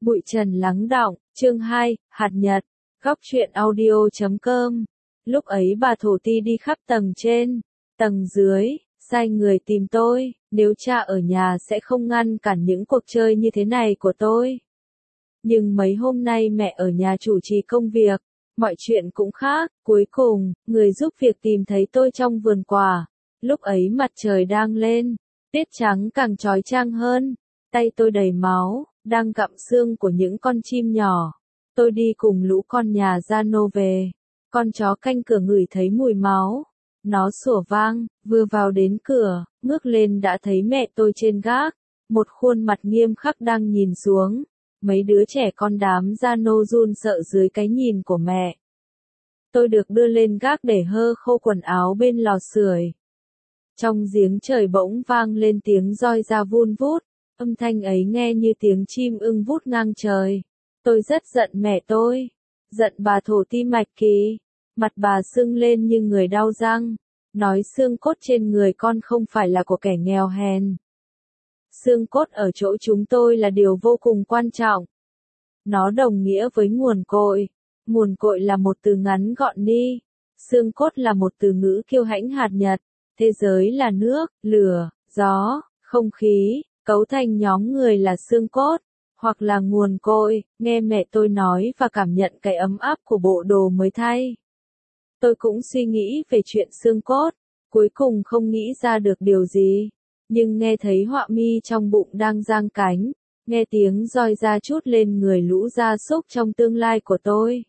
Bụi trần lắng đọng, chương 2, hạt nhật, góc truyện audio.com. Lúc ấy bà thổ ti đi khắp tầng trên, tầng dưới, sai người tìm tôi, nếu cha ở nhà sẽ không ngăn cản những cuộc chơi như thế này của tôi. Nhưng mấy hôm nay mẹ ở nhà chủ trì công việc, mọi chuyện cũng khác, cuối cùng, người giúp việc tìm thấy tôi trong vườn quả. Lúc ấy mặt trời đang lên, tiết trắng càng chói chang hơn, tay tôi đầy máu, đang gặm xương của những con chim nhỏ. Tôi đi cùng lũ con nhà Giano về, con chó canh cửa ngửi thấy mùi máu. Nó sủa vang, vừa vào đến cửa, ngước lên đã thấy mẹ tôi trên gác, một khuôn mặt nghiêm khắc đang nhìn xuống. Mấy đứa trẻ con đám Giano run sợ dưới cái nhìn của mẹ. Tôi được đưa lên gác để hơ khô quần áo bên lò sưởi. Trong giếng trời bỗng vang lên tiếng roi ra vun vút, âm thanh ấy nghe như tiếng chim ưng vút ngang trời. Tôi rất giận mẹ tôi, giận bà thổ ti Mạch Kỳ, mặt bà sưng lên như người đau răng, nói xương cốt trên người con không phải là của kẻ nghèo hèn. Xương cốt ở chỗ chúng tôi là điều vô cùng quan trọng. Nó đồng nghĩa với nguồn cội. Nguồn cội là một từ ngắn gọn ni. Xương cốt là một từ ngữ kiêu hãnh hạt nhật. Thế giới là nước, lửa, gió, không khí, cấu thành nhóm người là xương cốt, hoặc là nguồn cội. Nghe mẹ tôi nói và cảm nhận cái ấm áp của bộ đồ mới thay. Tôi cũng suy nghĩ về chuyện xương cốt, cuối cùng không nghĩ ra được điều gì. Nhưng nghe thấy họa mi trong bụng đang giang cánh, nghe tiếng roi ra trút lên người lũ gia súc trong tương lai của tôi.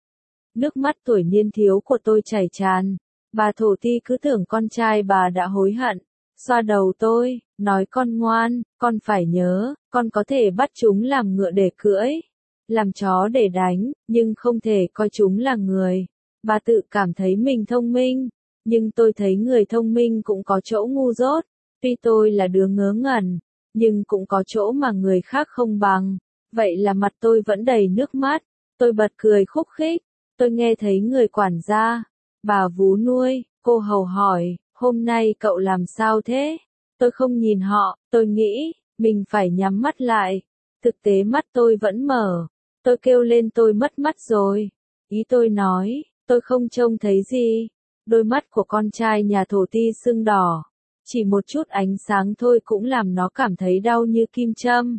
Nước mắt tuổi niên thiếu của tôi chảy tràn, bà thổ ti cứ tưởng con trai bà đã hối hận, xoa đầu tôi, nói con ngoan, con phải nhớ, con có thể bắt chúng làm ngựa để cưỡi, làm chó để đánh, nhưng không thể coi chúng là người. Bà tự cảm thấy mình thông minh, nhưng tôi thấy người thông minh cũng có chỗ ngu dốt. Tuy tôi là đứa ngớ ngẩn, nhưng cũng có chỗ mà người khác không bằng. Vậy là mặt tôi vẫn đầy nước mắt. Tôi bật cười khúc khích. Tôi nghe thấy người quản gia, bà vú nuôi, cô hầu hỏi, hôm nay cậu làm sao thế? Tôi không nhìn họ, tôi nghĩ, mình phải nhắm mắt lại. Thực tế mắt tôi vẫn mở. Tôi kêu lên tôi mất mắt rồi. Ý tôi nói, tôi không trông thấy gì. Đôi mắt của con trai nhà thổ ti sưng đỏ. Chỉ một chút ánh sáng thôi cũng làm nó cảm thấy đau như kim châm.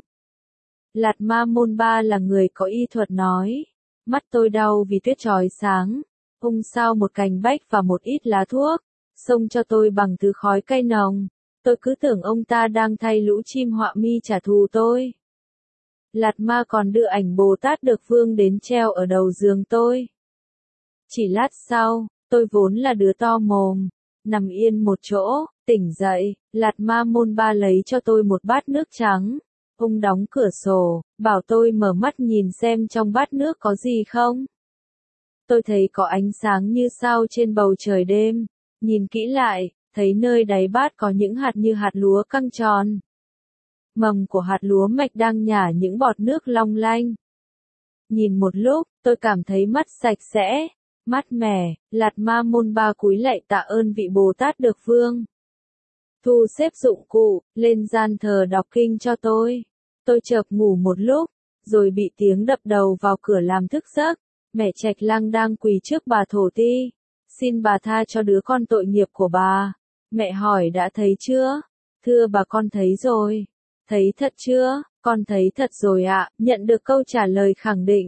Lạt Ma Môn Ba là người có y thuật nói. Mắt tôi đau vì tuyết chói sáng. Ông sao một cành bách và một ít lá thuốc. Xông cho tôi bằng thứ khói cay nồng. Tôi cứ tưởng ông ta đang thay lũ chim họa mi trả thù tôi. Lạt Ma còn đưa ảnh Bồ Tát được vương đến treo ở đầu giường tôi. Chỉ lát sau, tôi vốn là đứa to mồm. Nằm yên một chỗ, tỉnh dậy, Lạt Ma Môn Ba lấy cho tôi một bát nước trắng. Ông đóng cửa sổ, bảo tôi mở mắt nhìn xem trong bát nước có gì không. Tôi thấy có ánh sáng như sao trên bầu trời đêm. Nhìn kỹ lại, thấy nơi đáy bát có những hạt như hạt lúa căng tròn. Mầm của hạt lúa mạch đang nhả những bọt nước long lanh. Nhìn một lúc, tôi cảm thấy mắt sạch sẽ, mát mẻ. Lạt Ma Môn Ba cúi lạy tạ ơn vị Bồ Tát được vương. Thu xếp dụng cụ, lên gian thờ đọc kinh cho tôi. Tôi chợp ngủ một lúc, rồi bị tiếng đập đầu vào cửa làm thức giấc. Mẹ Trạch Lăng đang quỳ trước bà thổ ti. Xin bà tha cho đứa con tội nghiệp của bà. Mẹ hỏi đã thấy chưa? Thưa bà con thấy rồi. Thấy thật chưa? Con thấy thật rồi ạ. Nhận được câu trả lời khẳng định.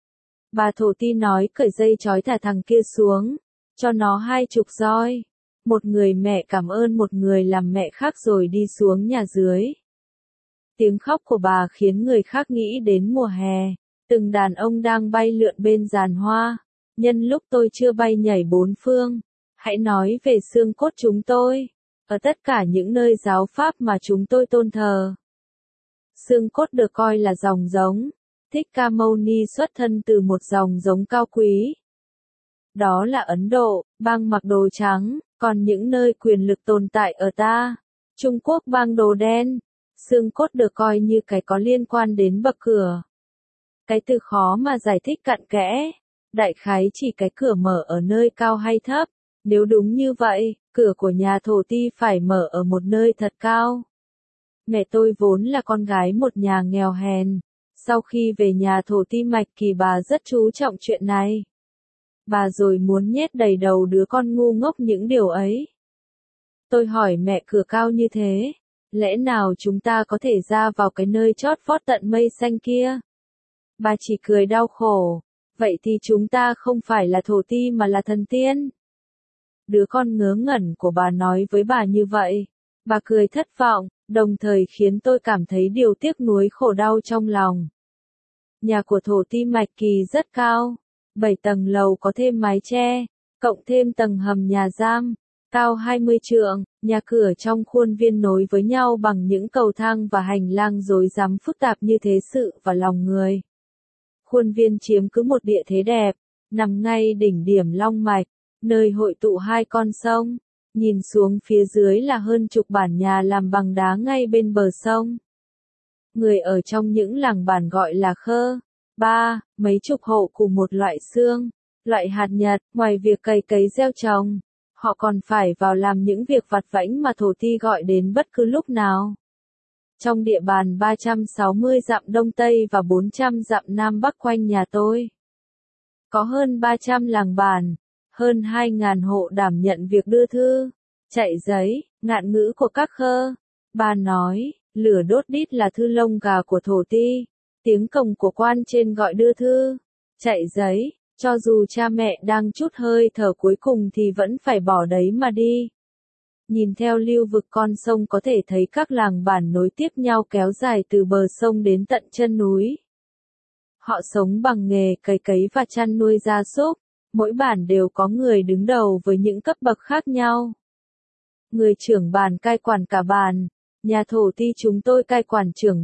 Bà thổ ti nói cởi dây trói thả thằng kia xuống. Cho nó 20 roi. Một người mẹ cảm ơn một người làm mẹ khác rồi đi xuống nhà dưới. Tiếng khóc của bà khiến người khác nghĩ đến mùa hè. Từng đàn ông đang bay lượn bên giàn hoa. Nhân lúc tôi chưa bay nhảy bốn phương. Hãy nói về xương cốt chúng tôi. Ở tất cả những nơi giáo pháp mà chúng tôi tôn thờ. Xương cốt được coi là dòng giống. Thích Ca Mâu Ni xuất thân từ một dòng giống cao quý. Đó là Ấn Độ, bang mặc đồ trắng. Còn những nơi quyền lực tồn tại ở ta, Trung Quốc bang đồ đen, xương cốt được coi như cái có liên quan đến bậc cửa. Cái từ khó mà giải thích cặn kẽ, đại khái chỉ cái cửa mở ở nơi cao hay thấp. Nếu đúng như vậy, cửa của nhà thổ ti phải mở ở một nơi thật cao. Mẹ tôi vốn là con gái một nhà nghèo hèn, Sau khi về nhà thổ ti Mạch Kỳ bà rất chú trọng chuyện này. Bà rồi muốn nhét đầy đầu đứa con ngu ngốc những điều ấy. Tôi hỏi mẹ cửa cao như thế, lẽ nào chúng ta có thể ra vào cái nơi chót vót tận mây xanh kia? Bà chỉ cười đau khổ, vậy thì chúng ta không phải là thổ ti mà là thần tiên. Đứa con ngớ ngẩn của bà nói với bà như vậy. Bà cười thất vọng, đồng thời khiến tôi cảm thấy điều tiếc nuối khổ đau trong lòng. Nhà của thổ ti Mạch Kỳ rất cao, 7 tầng lầu có thêm mái che, cộng thêm tầng hầm nhà giam, cao 20 trượng, nhà cửa trong khuôn viên nối với nhau bằng những cầu thang và hành lang rối rắm phức tạp như thế sự và lòng người. Khuôn viên chiếm cứ một địa thế đẹp, nằm ngay đỉnh điểm Long Mạch, nơi hội tụ hai con sông. Nhìn xuống phía dưới là hơn chục bản nhà làm bằng đá ngay bên bờ sông. Người ở trong những làng bản gọi là khơ, ba, mấy chục hộ cùng một loại xương, loại hạt nhật, ngoài việc cày cấy gieo trồng, họ còn phải vào làm những việc vặt vãnh mà thổ ti gọi đến bất cứ lúc nào. Trong địa bàn 360 dặm Đông Tây và 400 dặm Nam Bắc quanh nhà tôi, có hơn 300 làng bản, hơn 2.000 hộ đảm nhận việc đưa thư, chạy giấy, ngạn ngữ của các khơ. Bà nói, lửa đốt đít là thư lông gà của thổ ti, tiếng cồng của quan trên gọi đưa thư, chạy giấy, cho dù cha mẹ đang trút hơi thở cuối cùng thì vẫn phải bỏ đấy mà đi. Nhìn theo lưu vực con sông có thể thấy các làng bản nối tiếp nhau kéo dài từ bờ sông đến tận chân núi. Họ sống bằng nghề cày cấy và chăn nuôi gia súc. Mỗi bản đều có người đứng đầu với những cấp bậc khác nhau. Người trưởng bản cai quản cả bản, nhà thổ ti chúng tôi cai quản trưởng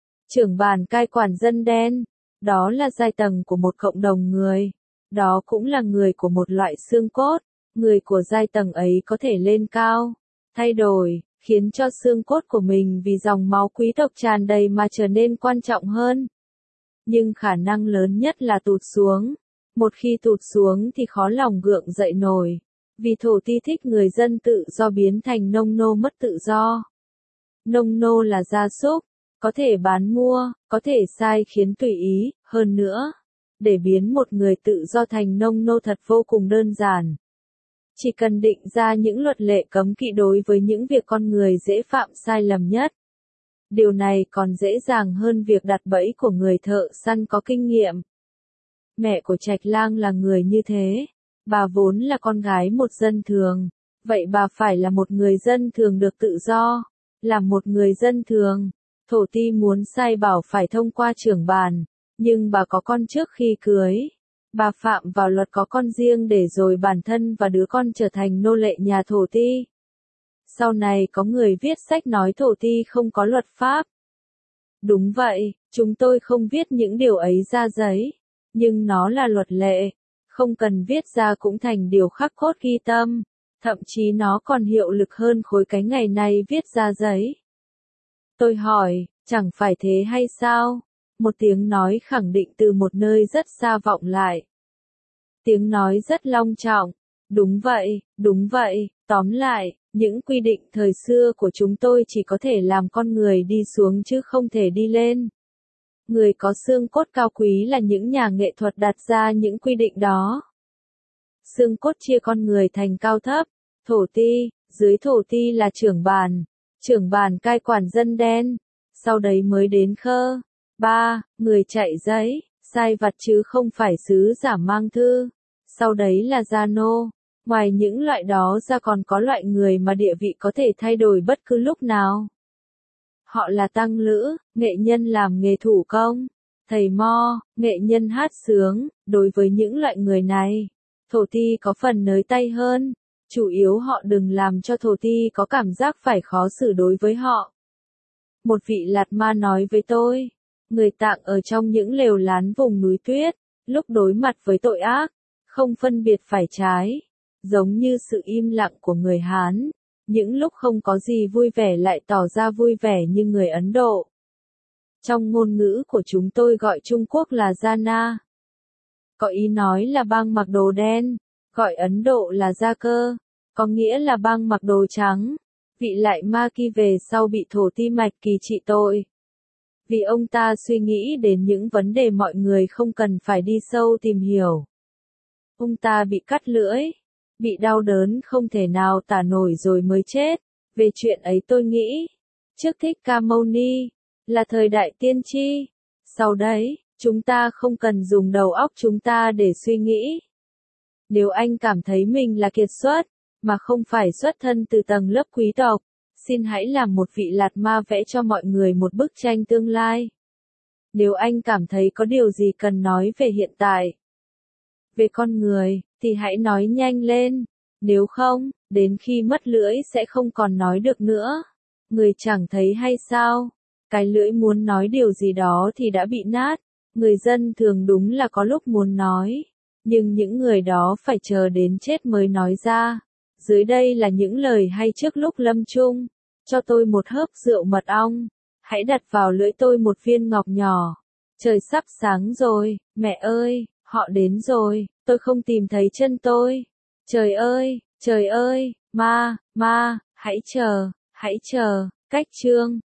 bản cai quản dân đen, đó là giai tầng của một cộng đồng người, đó cũng là người của một loại xương cốt, người của giai tầng ấy có thể lên cao, thay đổi, khiến cho xương cốt của mình vì dòng máu quý tộc tràn đầy mà trở nên quan trọng hơn. Nhưng khả năng lớn nhất là tụt xuống. Một khi tụt xuống thì khó lòng gượng dậy nổi, vì thổ ti thích người dân tự do biến thành nông nô mất tự do. Nông nô là gia súc, có thể bán mua, có thể sai khiến tùy ý, hơn nữa, để biến một người tự do thành nông nô thật vô cùng đơn giản. Chỉ cần định ra những luật lệ cấm kỵ đối với những việc con người dễ phạm sai lầm nhất. Điều này còn dễ dàng hơn việc đặt bẫy của người thợ săn có kinh nghiệm. Mẹ của Trạch Lang là người như thế, bà vốn là con gái một dân thường, vậy bà phải là một người dân thường được tự do, là một người dân thường. Thổ ti muốn sai bảo phải thông qua trưởng bản, nhưng bà có con trước khi cưới. Bà phạm vào luật có con riêng để rồi bản thân và đứa con trở thành nô lệ nhà thổ ti. Sau này có người viết sách nói thổ ti không có luật pháp. Đúng vậy, chúng tôi không viết những điều ấy ra giấy. Nhưng nó là luật lệ, không cần viết ra cũng thành điều khắc cốt ghi tâm, thậm chí nó còn hiệu lực hơn khối cái ngày nay viết ra giấy. Tôi hỏi, chẳng phải thế hay sao? Một tiếng nói khẳng định từ một nơi rất xa vọng lại. Tiếng nói rất long trọng, đúng vậy, tóm lại, những quy định thời xưa của chúng tôi chỉ có thể làm con người đi xuống chứ không thể đi lên. Người có xương cốt cao quý là những nhà nghệ thuật đặt ra những quy định đó. Xương cốt chia con người thành cao thấp, thổ ti, dưới thổ ti là trưởng bản cai quản dân đen, sau đấy mới đến khơ, ba, người chạy giấy, sai vặt chứ không phải sứ giả mang thư, sau đấy là gia nô. Ngoài những loại đó ra còn có loại người mà địa vị có thể thay đổi bất cứ lúc nào. Họ là tăng lữ, nghệ nhân làm nghề thủ công, thầy mo, nghệ nhân hát sướng. Đối với những loại người này, thổ ti có phần nới tay hơn, chủ yếu họ đừng làm cho thổ ti có cảm giác phải khó xử đối với họ. Một vị lạt ma nói với tôi, người Tạng ở trong những lều lán vùng núi tuyết, lúc đối mặt với tội ác, không phân biệt phải trái, giống như sự im lặng của người Hán. Những lúc không có gì vui vẻ lại tỏ ra vui vẻ như người Ấn Độ. Trong ngôn ngữ của chúng tôi gọi Trung Quốc là Jana. Có ý nói là bang mặc đồ đen, gọi Ấn Độ là Gia Cơ, có nghĩa là bang mặc đồ trắng. Vị lại ma kia về sau bị thổ ti Mạch Kỳ trị tội. Vì ông ta suy nghĩ đến những vấn đề mọi người không cần phải đi sâu tìm hiểu. Ông ta bị cắt lưỡi, bị đau đớn không thể nào tả nổi rồi mới chết. Về chuyện ấy tôi nghĩ, trước Thích Ca Mâu Ni, là thời đại tiên tri. Sau đấy, chúng ta không cần dùng đầu óc chúng ta để suy nghĩ. Nếu anh cảm thấy mình là kiệt xuất, mà không phải xuất thân từ tầng lớp quý tộc, xin hãy làm một vị lạt ma vẽ cho mọi người một bức tranh tương lai. Nếu anh cảm thấy có điều gì cần nói về hiện tại, về con người, thì hãy nói nhanh lên. Nếu không, đến khi mất lưỡi sẽ không còn nói được nữa. Người chẳng thấy hay sao? Cái lưỡi muốn nói điều gì đó thì đã bị nát. Người dân thường đúng là có lúc muốn nói, nhưng những người đó phải chờ đến chết mới nói ra. Dưới đây là những lời hay trước lúc lâm chung. Cho tôi một hớp rượu mật ong. Hãy đặt vào lưỡi tôi một viên ngọc nhỏ. Trời sắp sáng rồi, mẹ ơi, họ đến rồi, tôi không tìm thấy chân tôi. Trời ơi, ma, hãy chờ, cách chương.